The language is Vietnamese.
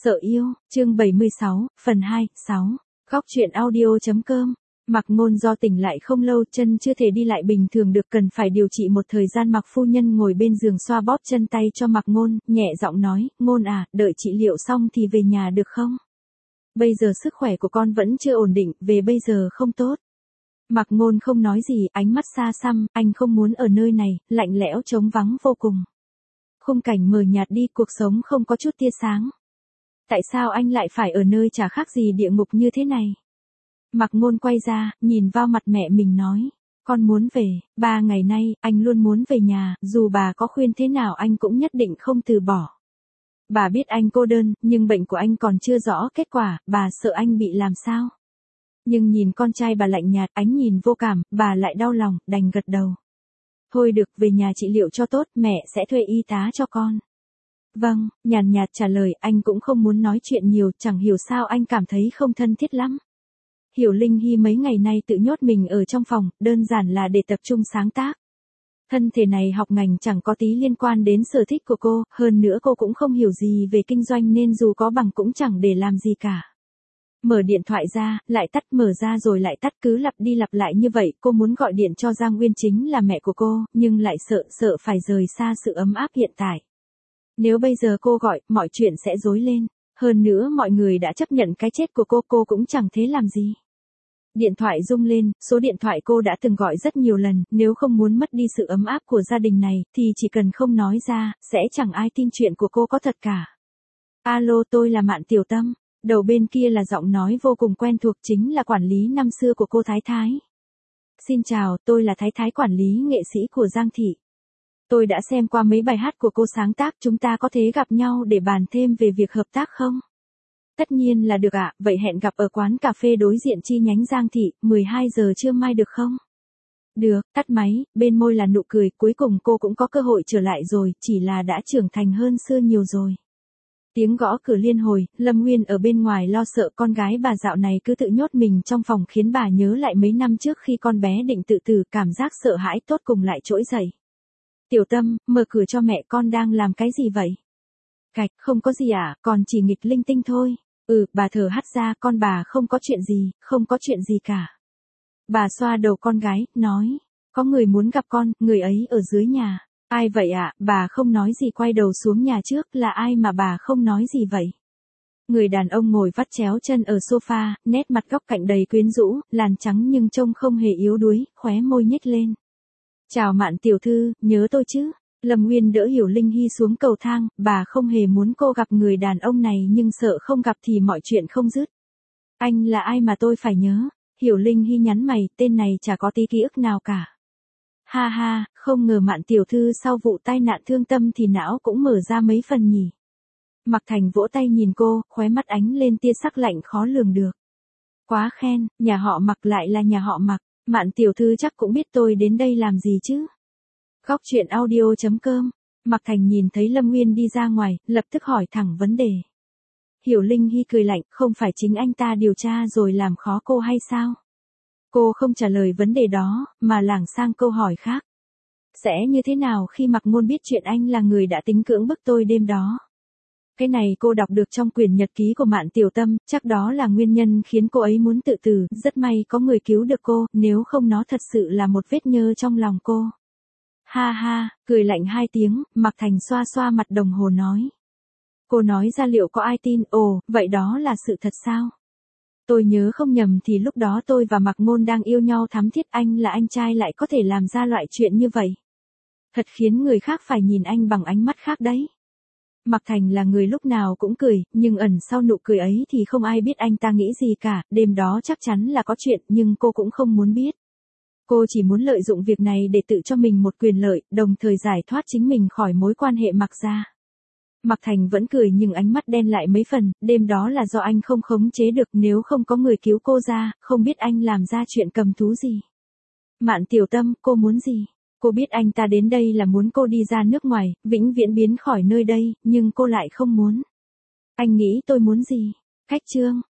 Sợ yêu, chương 76, phần 2, 6. Góc truyện audio.com. Mạc Ngôn do tỉnh lại không lâu, chân chưa thể đi lại bình thường được, cần phải điều trị một thời gian. Mạc phu nhân ngồi bên giường xoa bóp chân tay cho Mạc Ngôn, nhẹ giọng nói, Ngôn à, đợi trị liệu xong thì về nhà được không? Bây giờ sức khỏe của con vẫn chưa ổn định, về bây giờ không tốt. Mạc Ngôn không nói gì, ánh mắt xa xăm, anh không muốn ở nơi này, lạnh lẽo trống vắng vô cùng. Khung cảnh mờ nhạt đi, cuộc sống không có chút tia sáng. Tại sao anh lại phải ở nơi chả khác gì địa ngục như thế này? Mạc Ngôn quay ra, nhìn vào mặt mẹ mình nói, con muốn về, 3 ngày nay, anh luôn muốn về nhà, dù bà có khuyên thế nào anh cũng nhất định không từ bỏ. Bà biết anh cô đơn, nhưng bệnh của anh còn chưa rõ kết quả, bà sợ anh bị làm sao. Nhưng nhìn con trai bà lạnh nhạt, ánh nhìn vô cảm, bà lại đau lòng, đành gật đầu. Thôi được, về nhà trị liệu cho tốt, mẹ sẽ thuê y tá cho con. Vâng, nhàn nhạt trả lời, anh cũng không muốn nói chuyện nhiều, chẳng hiểu sao anh cảm thấy không thân thiết lắm. Hiểu Linh Hy mấy ngày nay tự nhốt mình ở trong phòng, đơn giản là để tập trung sáng tác. Thân thể này học ngành chẳng có tí liên quan đến sở thích của cô, hơn nữa cô cũng không hiểu gì về kinh doanh nên dù có bằng cũng chẳng để làm gì cả. Mở điện thoại ra, lại tắt, mở ra rồi lại tắt, cứ lặp đi lặp lại như vậy. Cô muốn gọi điện cho Giang Uyên chính là mẹ của cô, nhưng lại sợ phải rời xa sự ấm áp hiện tại. Nếu bây giờ cô gọi, mọi chuyện sẽ rối lên. Hơn nữa mọi người đã chấp nhận cái chết của cô cũng chẳng thế làm gì. Điện thoại rung lên, số điện thoại cô đã từng gọi rất nhiều lần, nếu không muốn mất đi sự ấm áp của gia đình này, thì chỉ cần không nói ra, sẽ chẳng ai tin chuyện của cô có thật cả. Alo, tôi là Mạn Tiểu Tâm. Đầu bên kia là giọng nói vô cùng quen thuộc, chính là quản lý năm xưa của cô Thái Thái. Xin chào, tôi là Thái Thái, quản lý nghệ sĩ của Giang Thị. Tôi đã xem qua mấy bài hát của cô sáng tác, chúng ta có thể gặp nhau để bàn thêm về việc hợp tác không? Tất nhiên là được ạ, vậy hẹn gặp ở quán cà phê đối diện chi nhánh Giang Thị, 12 giờ trưa mai được không? Được, tắt máy, bên môi là nụ cười, cuối cùng cô cũng có cơ hội trở lại rồi, chỉ là đã trưởng thành hơn xưa nhiều rồi. Tiếng gõ cửa liên hồi, Lâm Nguyên ở bên ngoài lo sợ con gái bà dạo này cứ tự nhốt mình trong phòng khiến bà nhớ lại mấy năm trước khi con bé định tự tử, cảm giác sợ hãi tốt cùng lại trỗi dậy. Tiểu Tâm, mở cửa cho mẹ, con đang làm cái gì vậy? Cạch, không có gì ạ, còn chỉ nghịch linh tinh thôi. Bà thở hắt ra, con bà không có chuyện gì, không có chuyện gì cả. Bà xoa đầu con gái, nói, có người muốn gặp con, người ấy ở dưới nhà. Ai vậy ạ? Bà không nói gì, quay đầu xuống nhà trước, là ai mà bà không nói gì vậy? Người đàn ông ngồi vắt chéo chân ở sofa, nét mặt góc cạnh đầy quyến rũ, làn trắng nhưng trông không hề yếu đuối, khóe môi nhếch lên. Chào Mạn tiểu thư, nhớ tôi chứ? Lâm Nguyên đỡ Hiểu Linh Hy xuống cầu thang, bà không hề muốn cô gặp người đàn ông này nhưng sợ không gặp thì mọi chuyện không dứt. Anh là ai mà tôi phải nhớ? Hiểu Linh Hy nhắn mày, tên này chả có tí ký ức nào cả. Ha ha, không ngờ Mạn tiểu thư sau vụ tai nạn thương tâm thì não cũng mở ra mấy phần nhỉ. Mạc Thành vỗ tay nhìn cô, khóe mắt ánh lên tia sắc lạnh khó lường được. Quá khen, nhà họ Mạc lại là nhà họ Mạc, Mạn tiểu thư chắc cũng biết tôi đến đây làm gì chứ. Góc truyện audio.com. Mạc Thành nhìn thấy Lâm Nguyên đi ra ngoài, lập tức hỏi thẳng vấn đề. Hiểu Linh Hy cười lạnh, không phải chính anh ta điều tra rồi làm khó cô hay sao? Cô không trả lời vấn đề đó, mà lảng sang câu hỏi khác. Sẽ như thế nào khi Mạc Ngôn biết chuyện anh là người đã tính cưỡng bức tôi đêm đó? Cái này cô đọc được trong quyển nhật ký của Mạn Tiểu Tâm, chắc đó là nguyên nhân khiến cô ấy muốn tự tử, rất may có người cứu được cô, nếu không nó thật sự là một vết nhơ trong lòng cô. Ha ha, cười lạnh 2 tiếng, Mạc Thành xoa xoa mặt đồng hồ nói. Cô nói ra liệu có ai tin? Ồ, vậy đó là sự thật sao? Tôi nhớ không nhầm thì lúc đó tôi và Mạc Ngôn đang yêu nhau thắm thiết, anh là anh trai lại có thể làm ra loại chuyện như vậy. Thật khiến người khác phải nhìn anh bằng ánh mắt khác đấy. Mạc Thành là người lúc nào cũng cười, nhưng ẩn sau nụ cười ấy thì không ai biết anh ta nghĩ gì cả, đêm đó chắc chắn là có chuyện nhưng cô cũng không muốn biết. Cô chỉ muốn lợi dụng việc này để tự cho mình một quyền lợi, đồng thời giải thoát chính mình khỏi mối quan hệ Mạc gia. Mạc Thành vẫn cười nhưng ánh mắt đen lại mấy phần, đêm đó là do anh không khống chế được, nếu không có người cứu cô ra, không biết anh làm ra chuyện cầm thú gì. Mạn Tiểu Tâm, cô muốn gì? Cô biết anh ta đến đây là muốn cô đi ra nước ngoài, vĩnh viễn biến khỏi nơi đây, nhưng cô lại không muốn. Anh nghĩ tôi muốn gì? Cách chương.